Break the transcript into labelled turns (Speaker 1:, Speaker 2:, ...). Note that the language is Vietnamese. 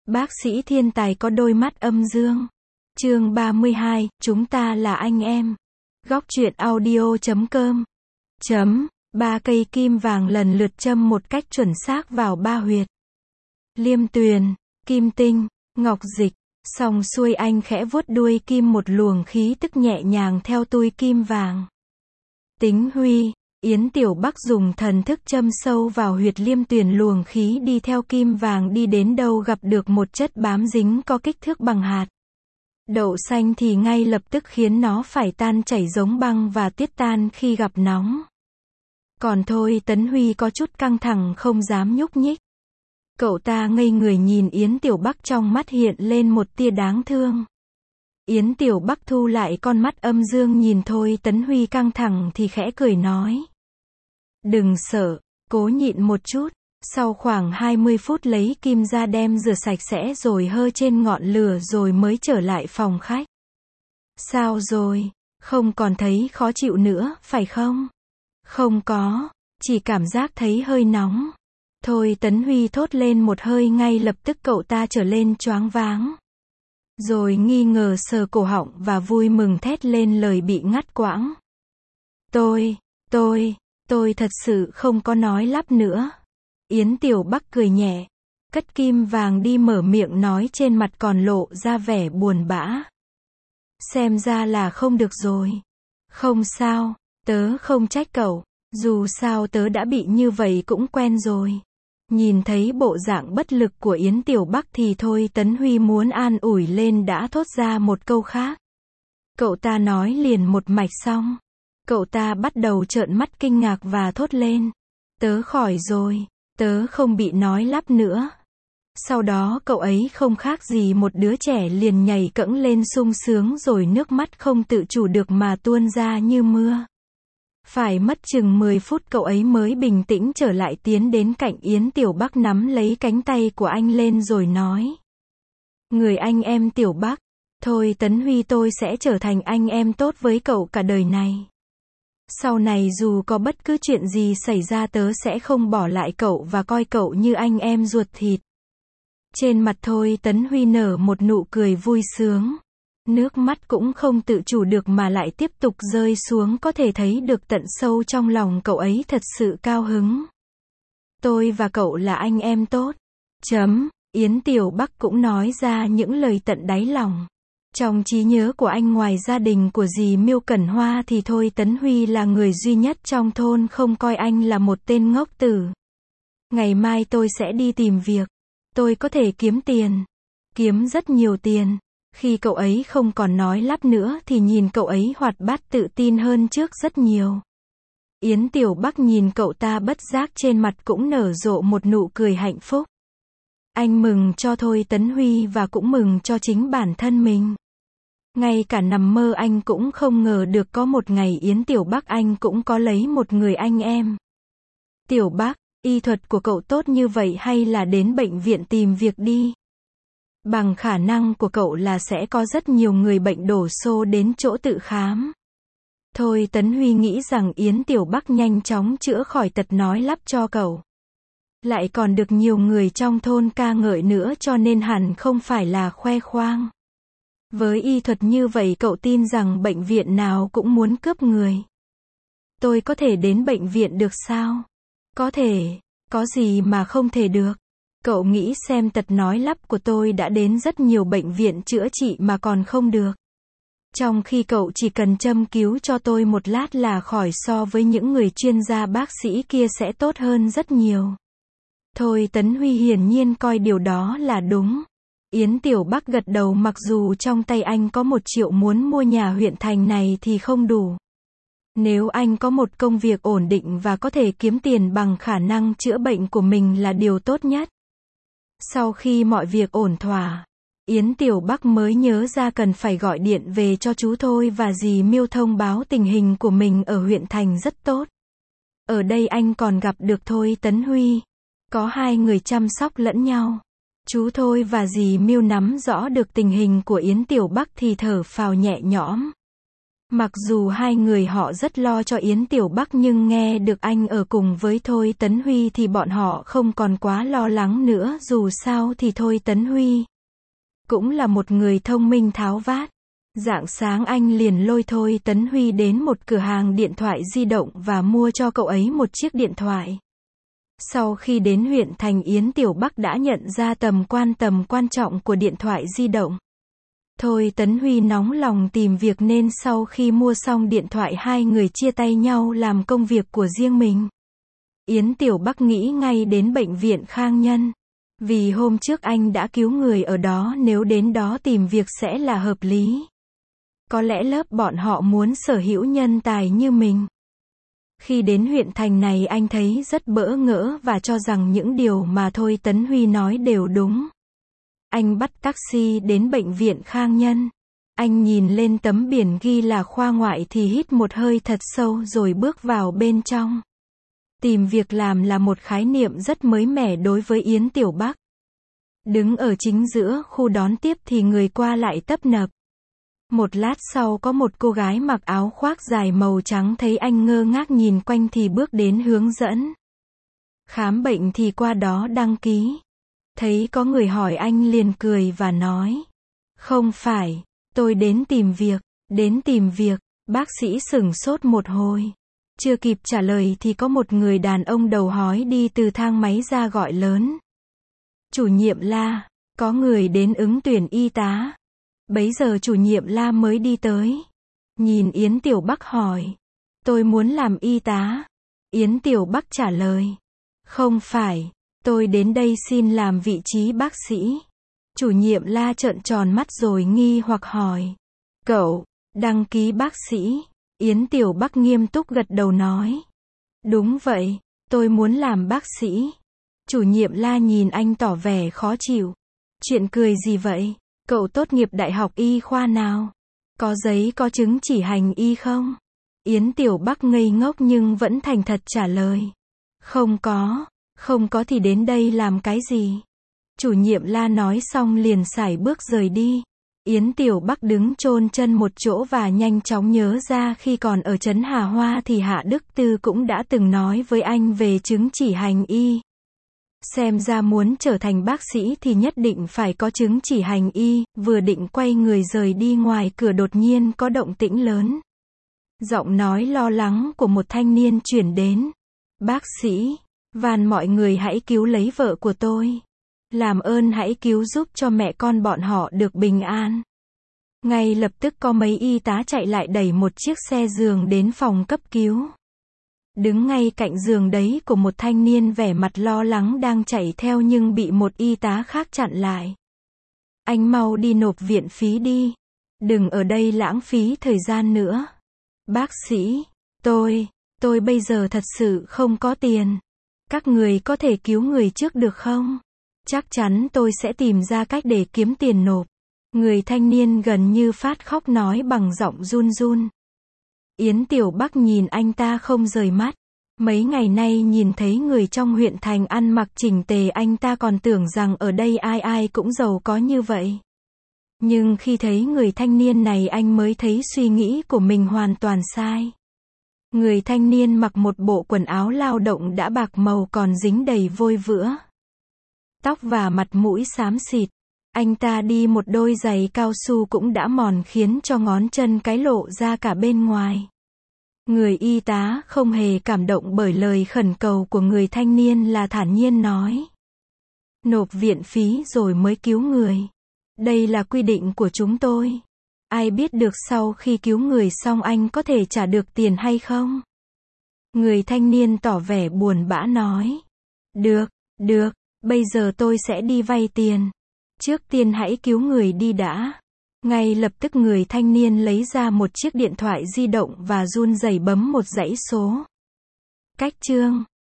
Speaker 1: Bác sĩ thiên tài có đôi mắt âm dương. Chương 32, chúng ta là anh em. Góc truyện audio.com. Ba cây kim vàng lần lượt châm một cách chuẩn xác vào ba huyệt. Liêm tuyền, kim tinh, ngọc dịch. Xong xuôi anh khẽ vuốt đuôi kim, một luồng khí tức nhẹ nhàng theo tui kim vàng. Tính Huy, Yến Tiểu Bắc dùng thần thức châm sâu vào huyệt liêm tuyền, luồng khí đi theo kim vàng đi đến đâu gặp được một chất bám dính có kích thước bằng hạt đậu xanh thì ngay lập tức khiến nó phải tan chảy giống băng và tiết tan khi gặp nóng. Còn Thôi Tấn Huy có chút căng thẳng không dám nhúc nhích. Cậu ta ngây người nhìn Yến Tiểu Bắc, trong mắt hiện lên một tia đáng thương. Yến Tiểu Bắc thu lại con mắt âm dương nhìn Thôi Tấn Huy căng thẳng thì khẽ cười nói: đừng sợ, cố nhịn một chút. Sau khoảng 20 phút lấy kim ra đem rửa sạch sẽ rồi hơ trên ngọn lửa rồi mới trở lại phòng khách. Sao rồi, không còn thấy khó chịu nữa, phải không? Không có, chỉ cảm giác thấy hơi nóng. Thôi Tấn Huy thốt lên một hơi, ngay lập tức cậu ta trở lên choáng váng. Rồi nghi ngờ sờ cổ họng và vui mừng thét lên lời bị ngắt quãng. Tôi thật sự không có nói lắp nữa. Yến Tiểu Bắc cười nhẹ, cất kim vàng đi, mở miệng nói, trên mặt còn lộ ra vẻ buồn bã. Xem ra là không được rồi. Không sao, tớ không trách cậu, dù sao tớ đã bị như vậy cũng quen rồi. Nhìn thấy bộ dạng bất lực của Yến Tiểu Bắc thì Thôi Tấn Huy muốn an ủi lên đã thốt ra một câu khác. Cậu ta nói liền một mạch xong. Cậu ta bắt đầu trợn mắt kinh ngạc và thốt lên: tớ khỏi rồi, tớ không bị nói lắp nữa. Sau đó cậu ấy không khác gì một đứa trẻ liền nhảy cẫng lên sung sướng, rồi nước mắt không tự chủ được mà tuôn ra như mưa. Phải mất chừng 10 phút cậu ấy mới bình tĩnh trở lại, tiến đến cạnh Yến Tiểu Bắc nắm lấy cánh tay của anh lên rồi nói: người anh em Tiểu Bắc, Thôi Tấn Huy, tôi sẽ trở thành anh em tốt với cậu cả đời này. Sau này dù có bất cứ chuyện gì xảy ra tớ sẽ không bỏ lại cậu và coi cậu như anh em ruột thịt. Trên mặt Thôi Tấn Huy nở một nụ cười vui sướng. Nước mắt cũng không tự chủ được mà lại tiếp tục rơi xuống, có thể thấy được tận sâu trong lòng cậu ấy thật sự cao hứng. Tôi và cậu là anh em tốt. Yến Tiểu Bắc cũng nói ra những lời tận đáy lòng. Trong trí nhớ của anh, ngoài gia đình của dì Miêu Cẩn Hoa thì Thôi Tấn Huy là người duy nhất trong thôn không coi anh là một tên ngốc tử. Ngày mai tôi sẽ đi tìm việc. Tôi có thể kiếm tiền. Kiếm rất nhiều tiền. Khi cậu ấy không còn nói lắp nữa thì nhìn cậu ấy hoạt bát tự tin hơn trước rất nhiều. Yến Tiểu Bắc nhìn cậu ta bất giác trên mặt cũng nở rộ một nụ cười hạnh phúc. Anh mừng cho Thôi Tấn Huy và cũng mừng cho chính bản thân mình. Ngay cả nằm mơ anh cũng không ngờ được có một ngày Yến Tiểu Bắc anh cũng có lấy một người anh em. Tiểu Bắc, y thuật của cậu tốt như vậy hay là đến bệnh viện tìm việc đi. Bằng khả năng của cậu là sẽ có rất nhiều người bệnh đổ xô đến chỗ tự khám. Thôi Tấn Huy nghĩ rằng Yến Tiểu Bắc nhanh chóng chữa khỏi tật nói lắp cho cậu. Lại còn được nhiều người trong thôn ca ngợi nữa, cho nên hẳn không phải là khoe khoang. Với y thuật như vậy cậu tin rằng bệnh viện nào cũng muốn cướp người. Tôi có thể đến bệnh viện được sao? Có thể, có gì mà không thể được. Cậu nghĩ xem, tật nói lắp của tôi đã đến rất nhiều bệnh viện chữa trị mà còn không được. Trong khi cậu chỉ cần châm cứu cho tôi một lát là khỏi, so với những người chuyên gia bác sĩ kia sẽ tốt hơn rất nhiều. Thôi Tấn Huy hiển nhiên coi điều đó là đúng. Yến Tiểu Bắc gật đầu, mặc dù trong tay anh có 1 triệu muốn mua nhà huyện thành này thì không đủ. Nếu anh có một công việc ổn định và có thể kiếm tiền bằng khả năng chữa bệnh của mình là điều tốt nhất. Sau khi mọi việc ổn thỏa, Yến Tiểu Bắc mới nhớ ra cần phải gọi điện về cho chú Thôi và dì Miêu thông báo tình hình của mình ở huyện thành rất tốt. Ở đây anh còn gặp được Thôi Tấn Huy. Có hai người chăm sóc lẫn nhau. Chú Thôi và dì Miêu nắm rõ được tình hình của Yến Tiểu Bắc thì thở phào nhẹ nhõm. Mặc dù hai người họ rất lo cho Yến Tiểu Bắc nhưng nghe được anh ở cùng với Thôi Tấn Huy thì bọn họ không còn quá lo lắng nữa, dù sao thì Thôi Tấn Huy cũng là một người thông minh tháo vát. Rạng sáng anh liền lôi Thôi Tấn Huy đến một cửa hàng điện thoại di động và mua cho cậu ấy một chiếc điện thoại. Sau khi đến huyện thành, Yến Tiểu Bắc đã nhận ra tầm quan trọng của điện thoại di động. Thôi Tấn Huy nóng lòng tìm việc nên sau khi mua xong điện thoại hai người chia tay nhau làm công việc của riêng mình. Yến Tiểu Bắc nghĩ ngay đến bệnh viện Khang Nhân. Vì hôm trước anh đã cứu người ở đó, nếu đến đó tìm việc sẽ là hợp lý. Có lẽ lớp bọn họ muốn sở hữu nhân tài như mình. Khi đến huyện thành này anh thấy rất bỡ ngỡ và cho rằng những điều mà Thôi Tấn Huy nói đều đúng. Anh bắt taxi đến bệnh viện Khang Nhân. Anh nhìn lên tấm biển ghi là khoa ngoại thì hít một hơi thật sâu rồi bước vào bên trong. Tìm việc làm là một khái niệm rất mới mẻ đối với Yến Tiểu Bắc. Đứng ở chính giữa khu đón tiếp thì người qua lại tấp nập. Một lát sau có một cô gái mặc áo khoác dài màu trắng thấy anh ngơ ngác nhìn quanh thì bước đến hướng dẫn. Khám bệnh thì qua đó đăng ký. Thấy có người hỏi anh liền cười và nói: "Không phải, tôi đến tìm việc." "Đến tìm việc?" Bác sĩ sửng sốt một hồi. Chưa kịp trả lời thì có một người đàn ông đầu hói đi từ thang máy ra gọi lớn: "Chủ nhiệm La, có người đến ứng tuyển y tá." Bấy giờ chủ nhiệm La mới đi tới. Nhìn Yến Tiểu Bắc hỏi: "Tôi muốn làm y tá." Yến Tiểu Bắc trả lời: "Không phải, tôi đến đây xin làm vị trí bác sĩ." Chủ nhiệm La trợn tròn mắt rồi nghi hoặc hỏi: "Cậu, đăng ký bác sĩ?" Yến Tiểu Bắc nghiêm túc gật đầu nói: "Đúng vậy, tôi muốn làm bác sĩ." Chủ nhiệm La nhìn anh tỏ vẻ khó chịu. "Chuyện cười gì vậy? Cậu tốt nghiệp đại học y khoa nào? Có giấy có chứng chỉ hành y không?" Yến Tiểu Bắc ngây ngốc nhưng vẫn thành thật trả lời: "Không có thì đến đây làm cái gì?" Chủ nhiệm La nói xong liền sải bước rời đi. Yến Tiểu Bắc đứng chôn chân một chỗ và nhanh chóng nhớ ra khi còn ở trấn Hà Hoa thì Hạ Đức Tư cũng đã từng nói với anh về chứng chỉ hành y. Xem ra muốn trở thành bác sĩ thì nhất định phải có chứng chỉ hành y. Vừa định quay người rời đi, ngoài cửa đột nhiên có động tĩnh lớn. Giọng nói lo lắng của một thanh niên chuyển đến: "Bác sĩ, van mọi người hãy cứu lấy vợ của tôi. Làm ơn hãy cứu giúp cho mẹ con bọn họ được bình an." Ngay lập tức có mấy y tá chạy lại đẩy một chiếc xe giường đến phòng cấp cứu. Đứng ngay cạnh giường đấy của một thanh niên vẻ mặt lo lắng đang chạy theo nhưng bị một y tá khác chặn lại. "Anh mau đi nộp viện phí đi. Đừng ở đây lãng phí thời gian nữa." "Bác sĩ, tôi bây giờ thật sự không có tiền. Các người có thể cứu người trước được không? Chắc chắn tôi sẽ tìm ra cách để kiếm tiền nộp." Người thanh niên gần như phát khóc nói bằng giọng run run. Yến Tiểu Bắc nhìn anh ta không rời mắt. Mấy ngày nay nhìn thấy người trong huyện thành ăn mặc chỉnh tề anh ta còn tưởng rằng ở đây ai ai cũng giàu có như vậy. Nhưng khi thấy người thanh niên này anh mới thấy suy nghĩ của mình hoàn toàn sai. Người thanh niên mặc một bộ quần áo lao động đã bạc màu còn dính đầy vôi vữa. Tóc và mặt mũi xám xịt. Anh ta đi một đôi giày cao su cũng đã mòn khiến cho ngón chân cái lộ ra cả bên ngoài. Người y tá không hề cảm động bởi lời khẩn cầu của người thanh niên là thản nhiên nói: "Nộp viện phí rồi mới cứu người. Đây là quy định của chúng tôi. Ai biết được sau khi cứu người xong anh có thể trả được tiền hay không?" Người thanh niên tỏ vẻ buồn bã nói: Được, bây giờ tôi sẽ đi vay tiền. Trước tiên hãy cứu người đi đã." Ngay lập tức người thanh niên lấy ra một chiếc điện thoại di động và run rẩy bấm một dãy số. Cách chương